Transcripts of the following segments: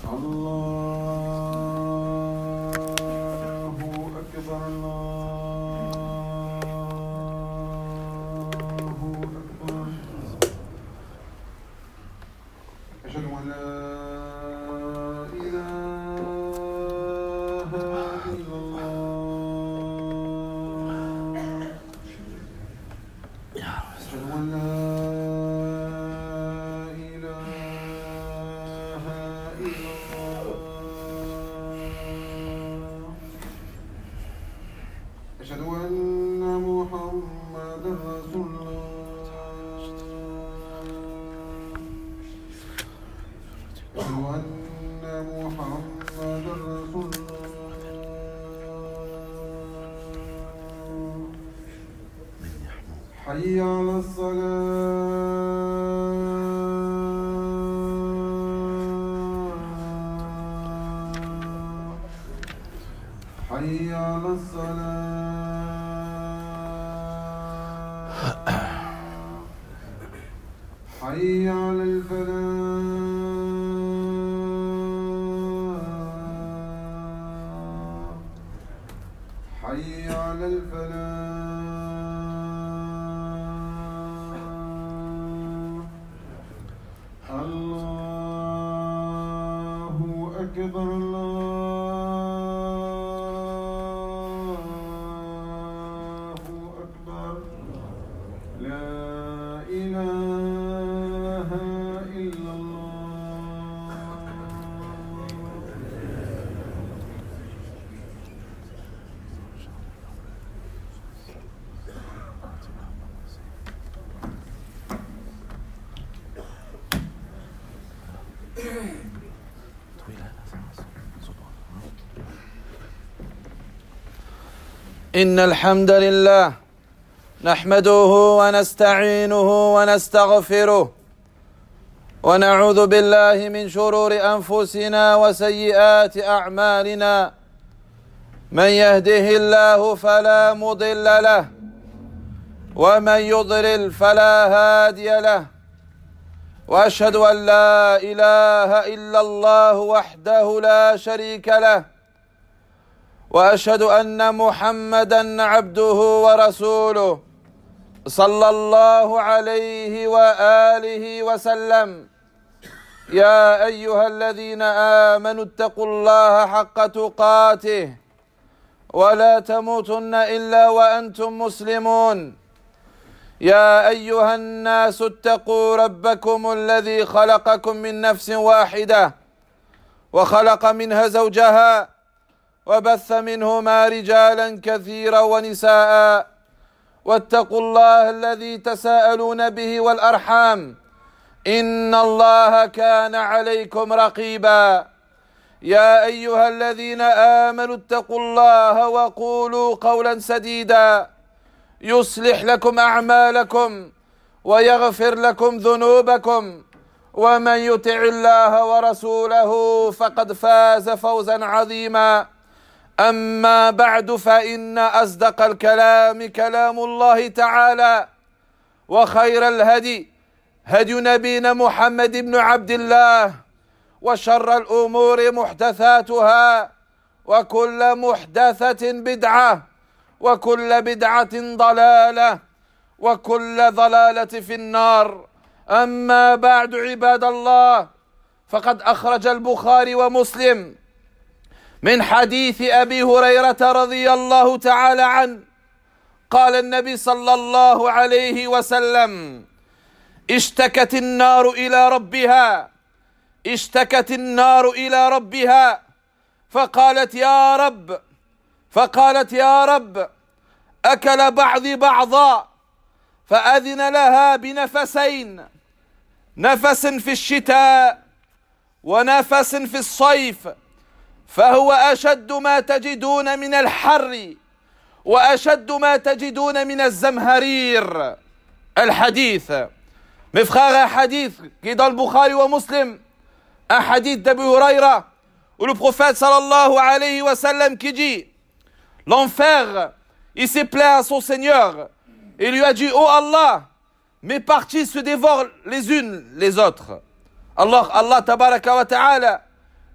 حي على الصلاة حي على الصلاة حي على الفلاح حي على الفلاح الله أكبر الله أكبر لا إله إلا الله. إن الحمد لله نحمده ونستعينه ونستغفره ونعوذ بالله من شرور أنفسنا وسيئات أعمالنا. من يهده الله فلا مضل له ومن يضلل فلا هادي له، وأشهد أن لا إله إلا الله وحده لا شريك له، وأشهد أن محمدًا عبده ورسوله صلى الله عليه وآله وسلم. يا أيها الذين آمنوا اتقوا الله حق تقاته ولا تموتن إلا وأنتم مسلمون. يا أيها الناس اتقوا ربكم الذي خلقكم من نفس واحدة وخلق منها زوجها وبث منهما رجالا كثيرا ونساء، واتقوا الله الذي تساءلون به والأرحام إن الله كان عليكم رقيبا. يا أيها الذين آمنوا اتقوا الله وقولوا قولا سديدا يصلح لكم أعمالكم ويغفر لكم ذنوبكم، ومن يطع الله ورسوله فقد فاز فوزا عظيما. أما بعد، فإن أصدق الكلام كلام الله تعالى، وخير الهدي هدي نبينا محمد بن عبد الله، وشر الأمور محدثاتها، وكل محدثة بدعة، وكل بدعة ضلالة، وكل ضلالة في النار. أما بعد، عباد الله، فقد أخرج البخاري ومسلم من حديث أبي هريرة رضي الله تعالى عنه قال النبي صلى الله عليه وسلم: اشتكت النار إلى ربها، اشتكت النار إلى ربها فقالت يا رب أكل بعضي بعضا، فأذن لها بنفسين، نفس في الشتاء ونفس في الصيف، فهو أشد ما تجدون من الحر وأشد ما تجدون من الزمهرير. الحديث. Mes frères, un hadith qui est dans le Bukhari ou Muslim, un hadith d'Abu Huraira, où le prophète sallallahu alayhi wa sallam qui dit: l'enfer, il s'est plaint à son Seigneur et lui a dit: oh Allah, mes parties se dévorent les unes les autres. Allah tabaraka wa ta'ala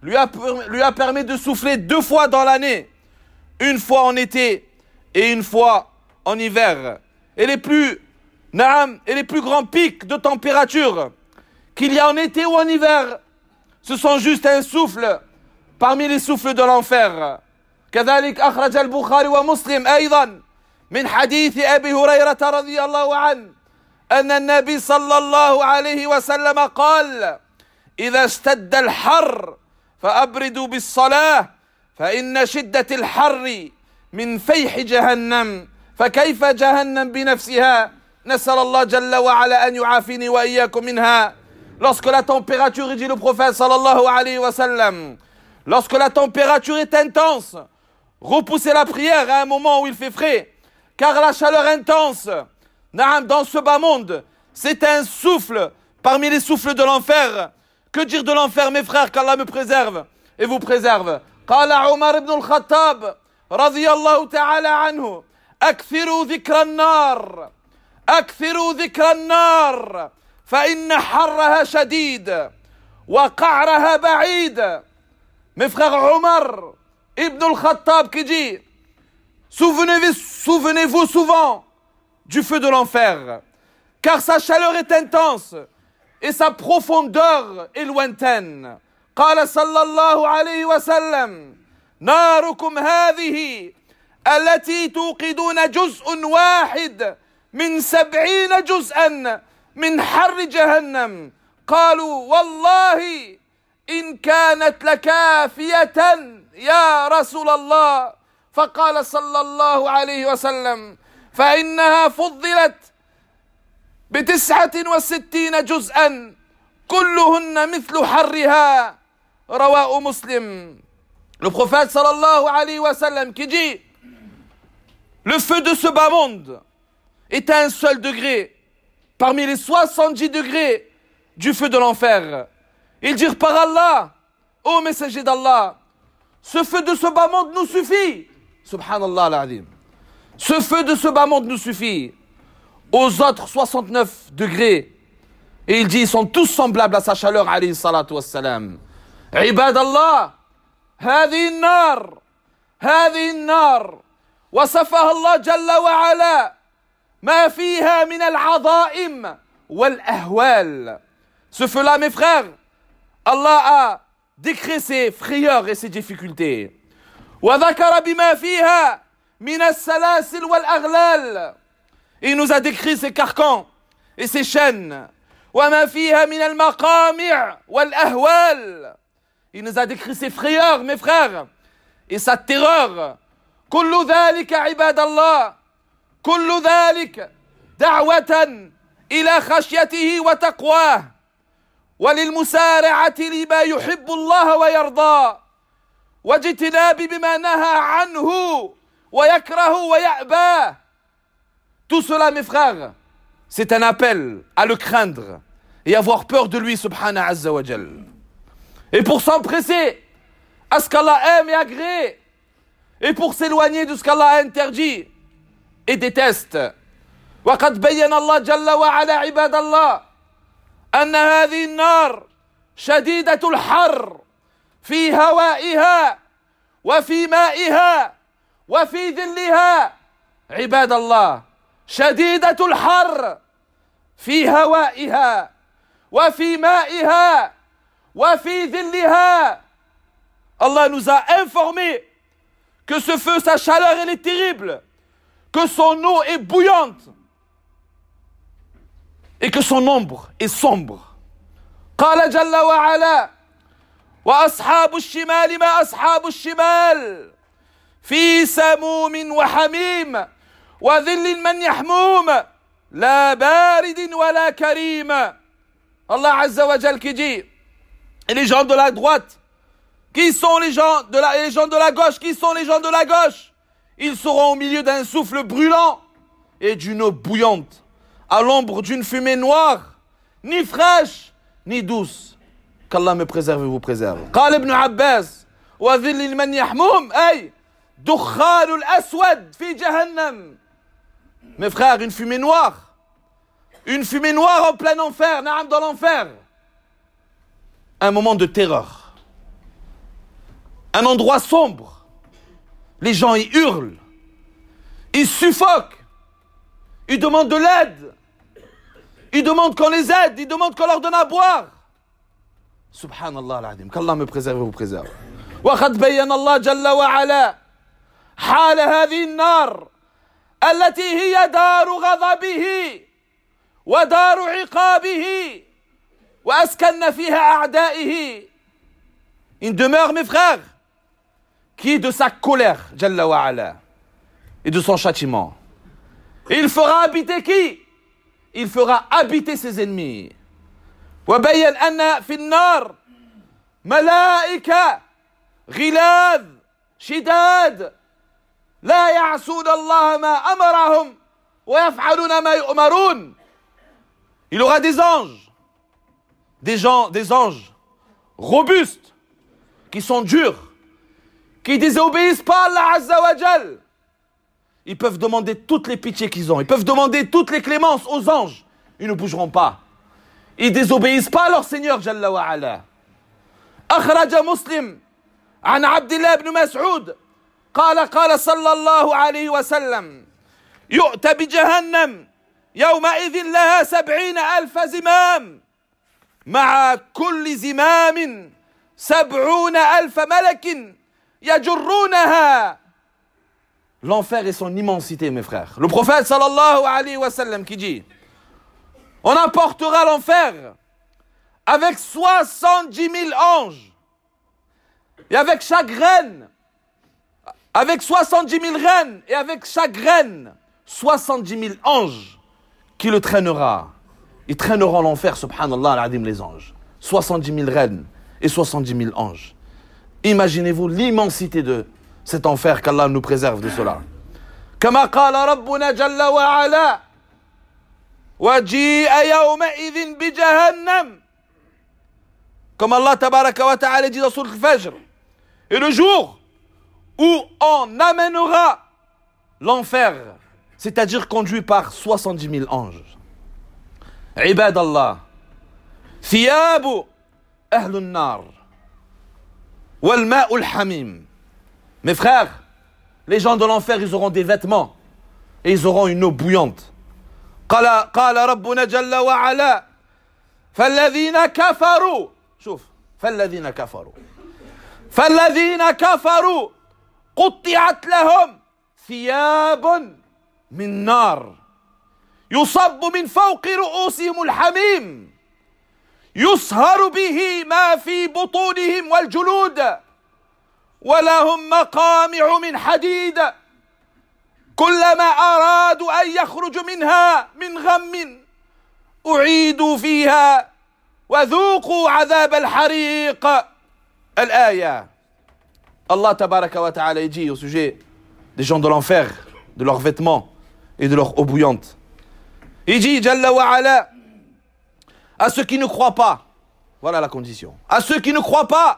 lui a permis de souffler 2 fois dans l'année, une fois en été et une fois en hiver. Et les plus grands pics de température qu'il y a en été ou en hiver, ce sont juste un souffle parmi les souffles de l'enfer. كذلك أخرج البخاري ومسلم أيضا من حديث أبي هريرة رضي الله عنه أن النبي صلى الله عليه وسلم قال: إذا اشتد الحر فأبردوا بالصلاة فإن شدة الحر من فيح جهنم فكيف جهنم بنفسها نسأل الله جل وعلا أن يعافيني وإياكم منها. Lorsque la température, dit le prophète sallallahu alayhi wa sallam, lorsque la température est intense, repoussez la prière à un moment où il fait frais, car la chaleur intense, dans ce bas monde, c'est un souffle parmi les souffles de l'enfer. Que dire de l'enfer, mes frères, qu'Allah me préserve et vous préserve. قال عمر بن الخطاب رضي الله تعالى عنه: أكثروا ذكر النار أكثروا ذكر النار فإن حرها شديد وقعرها بعيد. Mes frères, Omar ibn al-Khattab qui dit: souvenez-vous souvent du feu de l'enfer, car sa chaleur est intense et sa profondeur est lointaine. قال صلى الله عليه وسلم: ناركم هذه التي توقدون جزء واحد من 70 جزءا من حر جهنم. قالوا: والله إن كانت لكافية يا رسول الله. فقال صلى الله عليه وسلم: فإنها فضلت ب69 جزءا كلهن مثل حرها. رواه مسلم. Le prophète sallallahu alayhi wa sallam qui dit: le feu de ce bas monde est à un seul degré parmi les 70 degrés du feu de l'enfer. Ils dirent: par Allah, ô messager d'Allah, ce feu de ce bas monde nous suffit. Subhanallah al-Azim. Ce feu de ce bas monde nous suffit. Aux autres 69 degrés, et il dit, ils sont tous semblables à sa chaleur, alayhi salatu wassalam. عباد الله، هذه النار وصفها الله جل وعلا ما فيها من العظائم والأهوال. Ce feu-là, mes frères, Allah a décrit ses frayeurs et ses difficultés. وذكر بما فيها من السلاسل والأغلال. Il nous a décrit ses carcans et ses chaînes. وما فيها من المقامع والأهوال. Il nous a décrit ses frayeurs, mes frères, et sa terreur. كل ذلك عباد الله، كل ذلك دعوة إلى خشيته وتقواه وللمسارعة لما يحب الله ويرضى واجتناب بما نهى عنه ويكره ويأباه. Tout cela, mes frères, c'est un appel à le craindre et avoir peur de lui, subhanahu azza wa jal. Et pour s'empresser à ce qu'Allah aime et agrée, et pour s'éloigner de ce qu'Allah a interdit et déteste. وقد بين الله جل وعلا عباد الله أن هذه النار شديدة الحر في هوائها وفي مائها وفي ظلها. عباد الله، شديدة الحر في هوائها وفي مائها وفي ظلها. Allah nous a informé que ce feu, sa chaleur, elle est terrible, que son eau est bouillante et que son ombre est sombre. قال جل وعلا: وأصحاب الشمال ما أصحاب الشمال في سموم وحميم وذل من يحموم لا بارد ولا كريم. Allah Azza wa Jal qui dit: et les gens de la droite, qui sont les gens de la gauche, qui sont les gens de la gauche? Ils seront au milieu d'un souffle brûlant et d'une eau bouillante, à l'ombre d'une fumée noire, ni fraîche, ni douce. Qu'Allah me préserve et vous préserve. قال ابن عباس: وذل من يحموم أي دخان الأسود في جهنم. Mes frères, une fumée noire en plein enfer, dans l'enfer. Un moment de terreur, un endroit sombre. Les gens y hurlent, ils suffoquent, ils demandent de l'aide, ils demandent qu'on les aide, ils demandent qu'on leur donne à boire. Subhanallah al-Azim, qu'Allah me préserve et vous préserve. وقد بين الله جل وعلا حال هذه النار التي هي دار غضبه ودار عقابه وأسكن فيها أعدائه. Une demeure, mes frères, qui est de sa colère, Jalla wa ala, et de son châtiment. Et il fera habiter qui? Il fera habiter ses ennemis. وبين أن في النار ملائكة غلاظ شداد لا يعصون الله ما أمرهم ويفعلون ما يؤمرون. Il aura des anges, des anges robustes, qui sont durs, qui désobéissent pas à Allah Azza wa Jal. Ils peuvent demander toutes les pitiés qu'ils ont, ils peuvent demander toutes les clémences aux anges, ils ne bougeront pas. Ils désobéissent pas à leur Seigneur Jalla wa ala. أخرج مسلم عن عبد الله بن مسعود قال صلى الله عليه وسلم يؤتى بجهنم يومئذ لها 70,000 زمام مع كل زمام 70,000 ملك يجرونها. L'enfer et son immensité, mes frères. Le prophète sallallahu alayhi wa sallam qui dit: on apportera l'enfer avec 70 000 anges. Et avec chaque reine, avec 70 000 reines, et avec chaque reine, 70 000 anges qui le traînera. Ils traîneront l'enfer, subhanallah al-adim, les anges. 70 000 reines et 70 000 anges. Imaginez-vous l'immensité de cet enfer, qu'Allah nous préserve de cela. Kama qala rabbuna jalla wa ala وَجِيءَ يَوْمَئِذٍ بِجَهَنَّمْ. Comme Allah tabaraka wa ta'ala dit dans Sourate Al-Fajr, et le jour où on amènera l'enfer, c'est-à-dire conduit par 70 000 anges. عباد الله ثياب أهل النار والماء الحميم. Mes frères, les gens de l'enfer, ils auront des vêtements et ils auront une eau bouillante. قال ربنا جل وعلا فالذين كفروا شوف فالذين كفروا قطعت لهم ثياب من نار يصب من فوق رؤوسهم الحميم يصهر به ما في بطونهم والجلود ولهم مقامع من حديد كلما أرادوا أن يخرجوا منها من غم أعيدوا فيها وذوقوا عذاب الحريق. الآية. Allah tabaraka wa ta'ala dit au sujet des gens de l'enfer, de leurs vêtements et de leur eau bouillante. Il dit Jalla wa ala à ceux qui ne croient pas, voilà la condition, à ceux qui ne croient pas,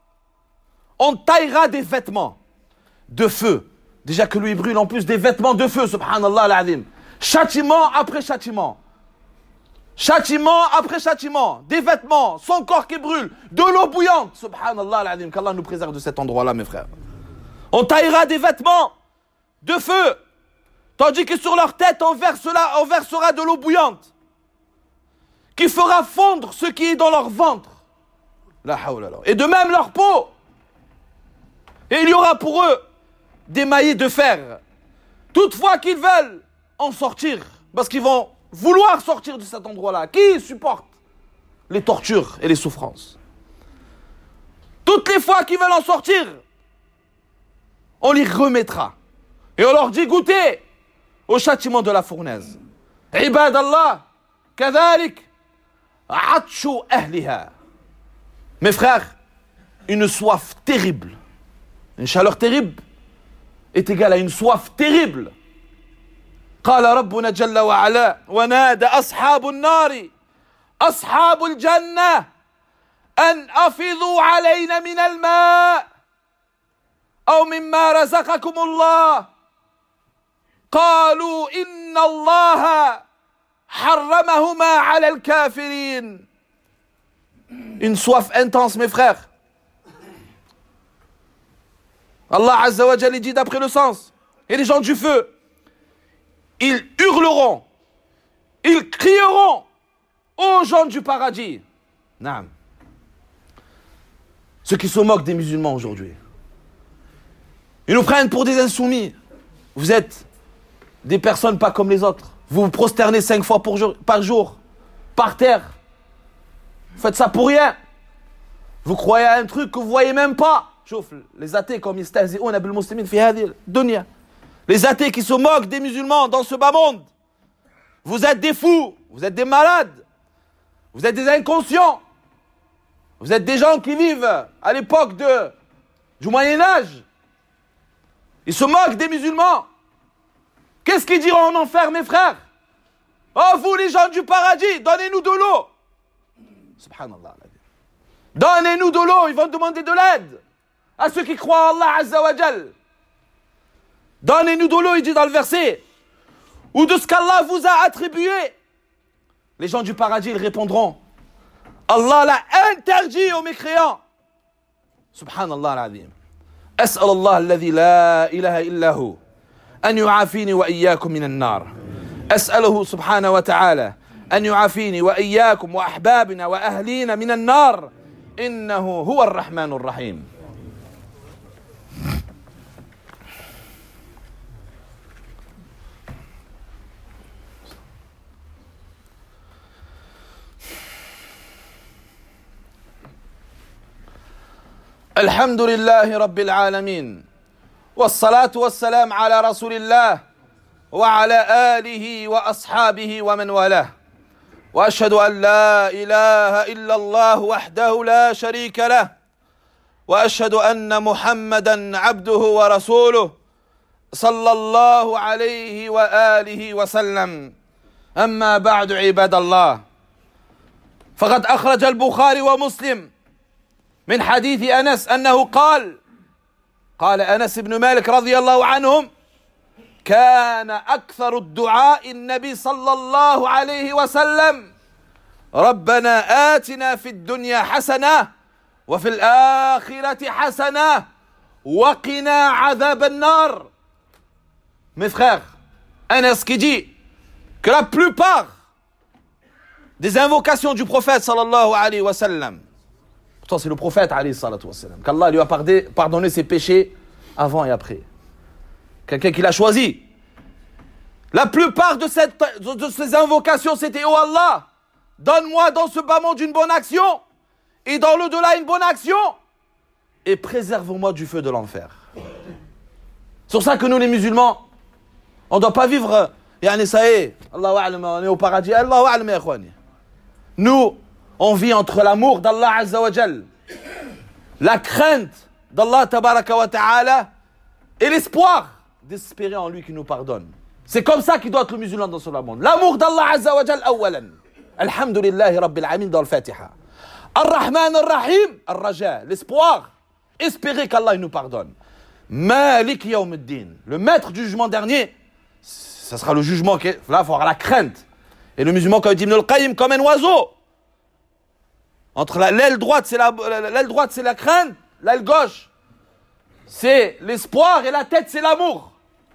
on taillera des vêtements de feu. Déjà que lui brûle en plus des vêtements de feu, subhanallah al-azim. Châtiment après châtiment. Châtiment après châtiment. Des vêtements, son corps qui brûle, de l'eau bouillante, subhanallah al-azim. Qu'Allah nous préserve de cet endroit-là, mes frères. On taillera des vêtements de feu, tandis que sur leur tête, on versera de l'eau bouillante, qui fera fondre ce qui est dans leur ventre. La hawla la. Et de même leur peau. Et il y aura pour eux des maillets de fer. Toutefois qu'ils veulent en sortir, parce qu'ils vont vouloir sortir de cet endroit-là, qui supporte les tortures et les souffrances? Toutes les fois qu'ils veulent en sortir, on les remettra. Et on leur dit goûtez au châtiment de la fournaise. Ibadallah, kadhalik, atshu ahliha. Mes frères, une soif terrible, une chaleur terrible est égale à une soif terrible. قال ربنا جل وعلا ونادى أصحاب النار أصحاب الجنة أن أفيضوا علينا من الماء أو مما رزقكم الله قالوا إن الله حرمهما على الكافرين. Une soif intense, mes frères. Allah Azza wa Jalla dit d'après le sens. Et les gens du feu, ils hurleront, ils crieront aux gens du paradis. Naam. Ceux qui se moquent des musulmans aujourd'hui. Ils nous prennent pour des insoumis. Vous êtes des personnes pas comme les autres. Vous vous prosternez 5 fois par jour, par terre. Vous faites ça pour rien. Vous croyez à un truc que vous voyez même pas. Chouf, les athées comme yastahzi'ouna bil muslimin fi hadhihi dunya. Les athées qui se moquent des musulmans dans ce bas monde. Vous êtes des fous, vous êtes des malades, vous êtes des inconscients. Vous êtes des gens qui vivent à l'époque du Moyen-Âge. Ils se moquent des musulmans. Qu'est-ce qu'ils diront en enfer, mes frères? Oh, vous les gens du paradis, donnez-nous de l'eau. Subhanallah. Donnez-nous de l'eau, ils vont demander de l'aide à ceux qui croient en Allah Azza wa Jal. Donnez-nous de l'eau, il dit dans le verset, ou de ce qu'Allah vous a attribué. Les gens du paradis, ils répondront, Allah l'a interdit aux mécréants. Subhanallah al-azim. أسأل الله الذي لا إله إلا هو أن يعافيني وإياكم من النار. أسأله سبحانه وتعالى أن يعافيني وإياكم وأحبابنا وأهلينا من النار إنه هو الرحمن الرحيم. الحمد لله رب العالمين والصلاة والسلام على رسول الله وعلى آله وأصحابه ومن والاه وأشهد أن لا إله إلا الله وحده لا شريك له وأشهد أن محمدا عبده ورسوله صلى الله عليه وآله وسلم. أما بعد عباد الله، فقد أخرج البخاري ومسلم من حديث أنس أنه قال أنس بن مالك رضي الله عنهم: كان أكثر الدعاء النبي صلى الله عليه وسلم ربنا آتنا في الدنيا حسنة وفي الآخرة حسنة وقنا عذاب النار. Mes frères, Anas qui dit que la plupart des invocations du prophète sallallahu alayhi wa sallam, pourtant c'est le prophète alayhi salatu wa sallam, qu'Allah lui a pardonné ses péchés avant et après, quelqu'un qui l'a choisi, la plupart de ces invocations c'était: oh Allah, donne-moi dans ce bas monde une bonne action et dans l'au-delà une bonne action et préserve-moi du feu de l'enfer. C'est pour ça que nous les musulmans, on ne doit pas vivre ça y est, Allahu a'lam, on est au paradis, Allahu a'lam ya ikhwani. Nous, on vit entre l'amour d'Allah Azza wa Jal, la crainte d'Allah Tabaraka wa Ta'ala et l'espoir d'espérer en lui qui nous pardonne. C'est comme ça qu'il doit être le musulman dans ce monde. L'amour d'Allah Azza wa Jal awalan. Alhamdulillahi Rabbil Alamin dans le Fatiha. Ar-Rahman Ar-Rahim, Ar-Raja, l'espoir, espérer qu'Allah nous pardonne. Malik Yawmuddin, le maître du jugement dernier, ça sera le jugement qui est, là il faut avoir la crainte. Et le musulman, comme dit Ibn al-Qayyim, comme un oiseau. Entre l'aile droite, c'est la crainte, l'aile gauche, c'est l'espoir, et la tête, c'est l'amour.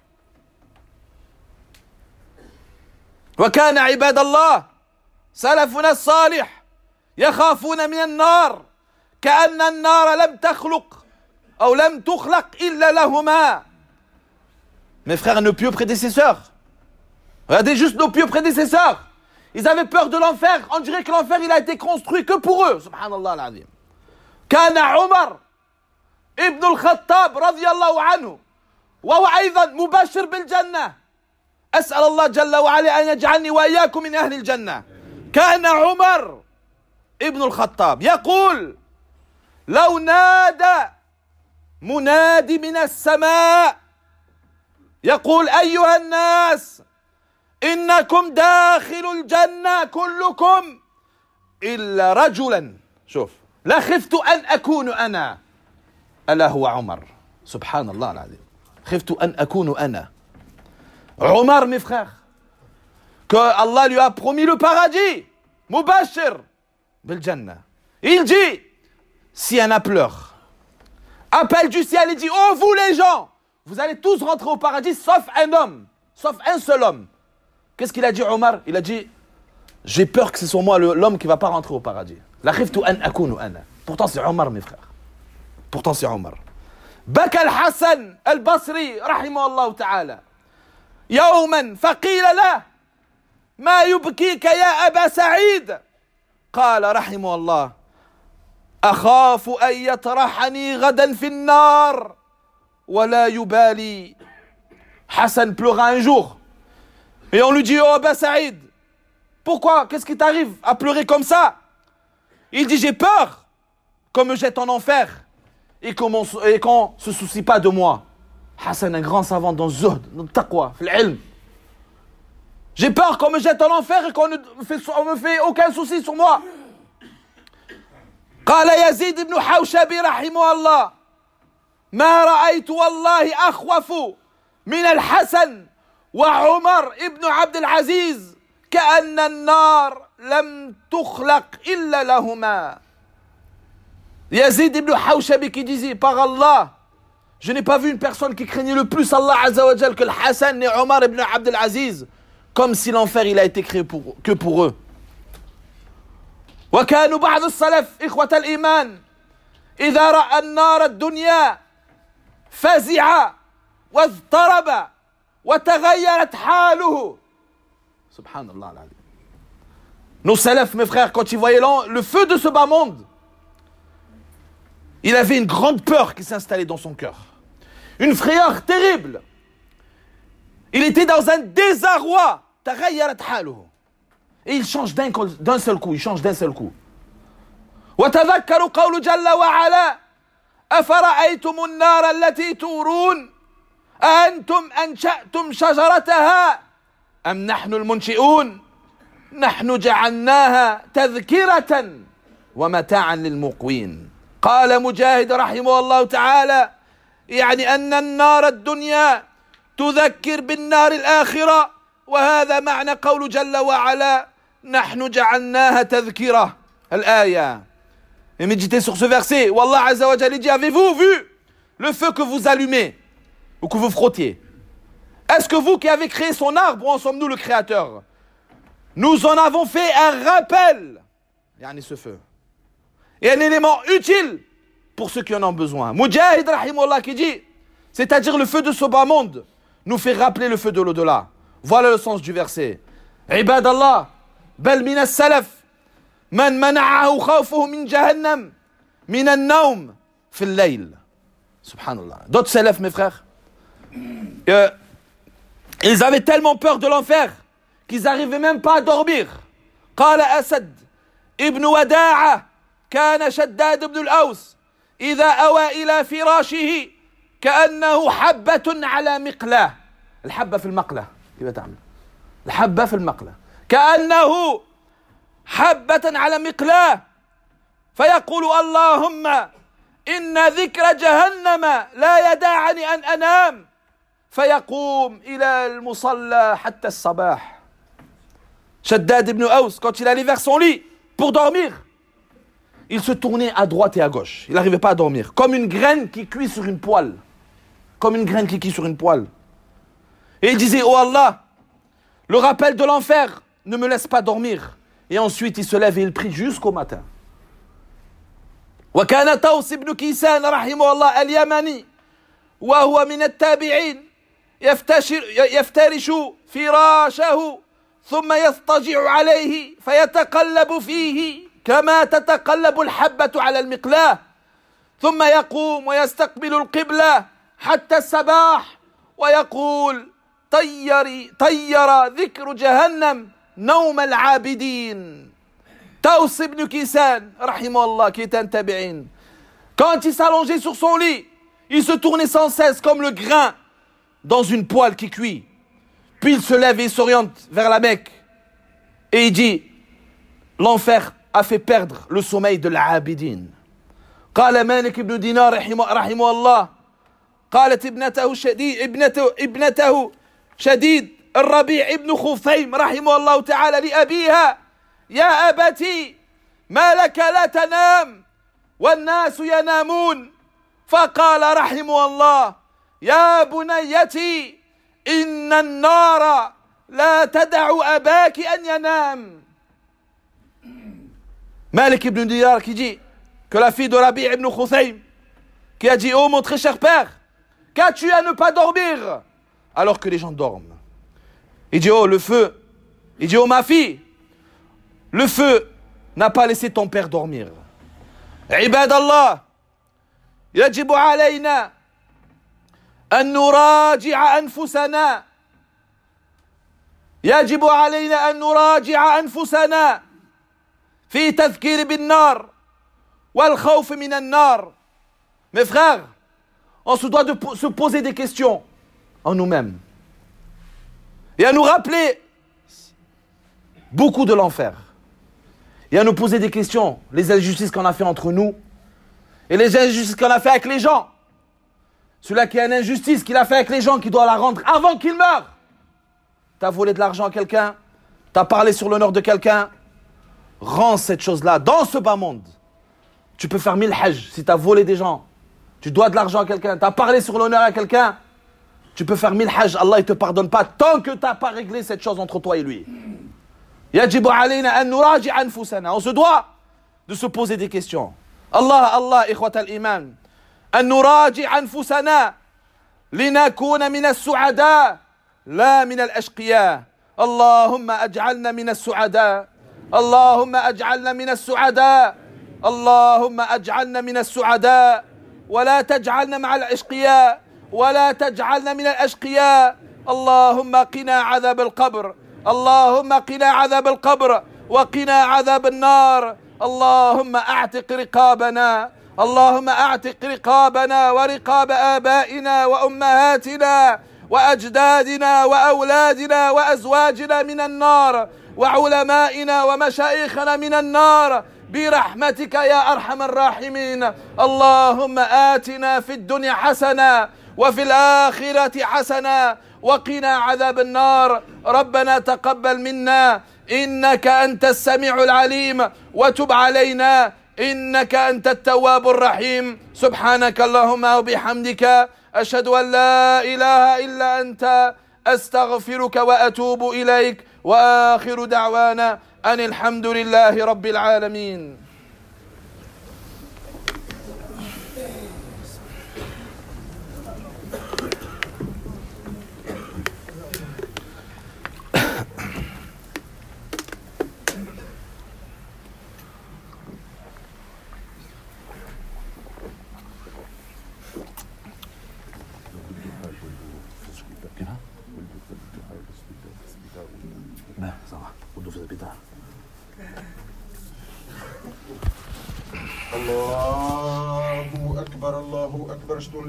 وكان عباد الله سلفنا الصالح يخافون من النار كأن النار لم تخلق أو لم تخلق إلا لهما. Mes frères, nos pieux prédécesseurs, regardez juste nos pieux prédécesseurs. Ils avaient peur de l'enfer. On dirait que l'enfer, il a été construit que pour eux. Subhanallah al-azim. Kana Umar ibn al-Khattab radiyallahu anhu wa huwa aydan mubashir bil jannah. أسأل الله جل وعلا أن يجعلني وإياكم من أهل الجنة. كان عمر ابن الخطاب يقول: لو نادى منادي من السماء يقول أيها الناس إنكم داخل الجنة كلكم إلا رجلا، شوف، لخفت أن أكون أنا، ألا هو عمر. سبحان الله العظيم. خفت أن أكون أنا. Omar, mes frères, que Allah lui a promis le paradis, Mubashir bil Jannah. Il dit: si un a pleure, Appel du ciel, il dit, oh vous les gens, vous allez tous rentrer au paradis sauf un homme, sauf un seul homme. Qu'est-ce qu'il a dit Omar? Il a dit, j'ai peur que ce soit moi l'homme qui ne va pas rentrer au paradis. La khiftu an akunu ana. Pourtant c'est Omar mes frères. Pourtant c'est Omar. بكى الحسن البصري رحمه الله تعالى يوما فقيل له ما يبكيك يا أبا سعيد قال رحمه الله أخاف أن يطرحني غدا في النار ولا يبالي. Hassan pleura un jour et on lui dit, oh Abba Saïd, pourquoi? Qu'est-ce qui t'arrive à pleurer comme ça? Il dit, j'ai peur qu'on me jette en enfer et qu'on ne se soucie pas de moi. Hassan, un grand savant dans Zuhd, dans Taqwa, dans l'ilm. J'ai peur qu'on me jette en enfer et qu'on ne me fait aucun souci sur moi. قال يزيد بن حوشبي رحمه الله ما رأيت والله أخوف من الحسن وعمر ابن عبد العزيز كأن النار لم تخلق إلا لهما. Yazid ibn Hawshabi qui disait, par Allah, je n'ai pas vu une personne qui craignait le plus Allah Azza wa Jal que le Hassan et Omar ibn Abd al-Aziz, comme si l'enfer il a été créé que pour eux. وكانوا بعض السلف إخوة الإيمان إذا رأى النار الدنيا فزع واضطرب وتغيرت حاله. سبحان الله العظيم. Nos salafs, mes frères, quand ils voyaient le feu de ce bas monde, il avait une grande peur qui s'installait dans son cœur. Une frayeur terrible. Il était dans un désarroi. تغيرت حاله. Et il change d'un seul coup. Il change d'un seul coup. وتذكروا قول جل وعلا أفرأيتم النار التي تورون أأنتم أنشأتم شجرتها أم نحن المنشئون نحن جعلناها تذكرة ومتاعا للمقوين. قال مجاهد رحمه الله تعالى يعني أن النار الدنيا تذكر بالنار الآخرة وهذا معنى قول جل وعلا نحن جعلناها تذكرة. الآية. Et méditez sur ce verset. Wallah Azza wa Jalla dit, avez-vous vu le feu que vous allumez ou que vous frottiez? Est-ce que vous qui avez créé son arbre, ou en sommes-nous le créateur? Nous en avons fait un rappel, yani ce feu, et un élément utile pour ceux qui en ont besoin. Mujahid rahimahullah qui dit, c'est-à-dire le feu de ce bas monde nous fait rappeler le feu de l'au-delà. Voilà le sens du verset. Ibadallah, bal min as-salaf man mana'ahu khawfuhu min jahannam min an-nawm fi al-layl. Subhanallah. D'autres salaf, mes frères, ils avaient tellement peur de l'enfer qu'ils n'arrivaient même pas à dormir. قال أسد ابن وداعة كان شداد بن الأوس إذا أوى إلى فراشه كأنه حبة على مقلاة. الحبة في المقلة كيف تعمل؟ الحبة في المقلة كأنه حبة على مقلاة فيقول اللهم إن ذكر جهنم لا يدعني أن أنام فيقوم إلى المصلى حتى الصباح. Shaddad ibn Aws, quand il allait vers son lit pour dormir, il se tournait à droite et à gauche. Il n'arrivait pas à dormir. Comme une graine qui cuit sur une poêle. Comme une graine qui cuit sur une poêle. Et il disait, oh Allah, le rappel de l'enfer ne me laisse pas dormir. Et ensuite, il se lève et il prie jusqu'au matin. وكان طوس بن كيسان رحمه الله اليمني وهو من التابعين يفترش فراشه ثم يضطجع عليه فيتقلب فيه كما تتقلب الحبة على المقلاة ثم يقوم ويستقبل القبلة حتى الصباح ويقول طير ذكر جهنم نوم العابدين. Taous ibn Kisan, rahimahullah, qui était un tabi'in, quand il s'allongeait sur son lit, il se tournait sans cesse comme le grain dans une poêle qui cuit. Puis il se lève et il s'oriente vers la Mecque. Et il dit, l'enfer a fait perdre le sommeil de l'Abidin. قال مالك بن دينار رحمه الله قالت ابنته شديد الربيع ابن خثيم رحمه الله تعالى لأبيها يا أبتي ما لك لا تنام والناس ينامون فقال رحمه الله: يا بنيتي إن النار لا تدع أباك أن ينام. Malik ibn Diyar qui dit que la fille de Rabi' ibn Khuthaym qui a dit: oh mon très cher père, qu'as-tu à ne pas dormir alors que les gens dorment? Il dit: oh le feu. Il dit: oh ma fille, le feu n'a pas laissé ton père dormir. عباد الله يجب علينا أن نراجع أنفسنا، يجب علينا أن نراجع أنفسنا في تذكير بالنار والخوف من النار. Mes frères, on se doit de se poser des questions en nous-mêmes et à nous rappeler beaucoup de l'enfer et à nous poser des questions, les injustices qu'on a fait entre nous et les injustices qu'on a fait avec les gens. Celui-là qui a une injustice qu'il a fait avec les gens, qui doit la rendre avant qu'il meure. T'as volé de l'argent à quelqu'un, t'as parlé sur l'honneur de quelqu'un, rends cette chose-là dans ce bas monde. Tu peux faire 1000 hajj si t'as volé des gens, tu dois de l'argent à quelqu'un, t'as parlé sur l'honneur à quelqu'un, tu peux faire 1000 hajj, Allah il te pardonne pas tant que t'as pas réglé cette chose entre toi et lui. يجب علينا أن نراجع أنفسنا. On se doit de se poser des questions. Allah إخوة الإيمان أن نراجع أنفسنا لنكون من السعداء لا من الأشقياء. اللهم أجعلنا من السعداء، اللهم أجعلنا من السعداء، اللهم أجعلنا من السعداء، ولا تجعلنا مع الأشقياء، ولا تجعلنا من الأشقياء. اللهم قنا عذاب القبر، اللهم قنا عذاب القبر وقنا عذاب النار. اللهم اعتق رقابنا، اللهم اعتق رقابنا ورقاب آبائنا وأمهاتنا وأجدادنا وأولادنا وأزواجنا من النار، وعلمائنا ومشايخنا من النار برحمتك يا أرحم الراحمين. اللهم آتنا في الدنيا حسنة وفي الآخرة حسنة وقنا عذاب النار. ربنا تقبل منا إنك أنت السميع العليم وتب علينا إنك أنت التواب الرحيم. سبحانك اللهم وبحمدك أشهد أن لا إله إلا أنت أستغفرك وأتوب إليك. وآخر دعوانا أن الحمد لله رب العالمين. الله أكبر الله أكبر.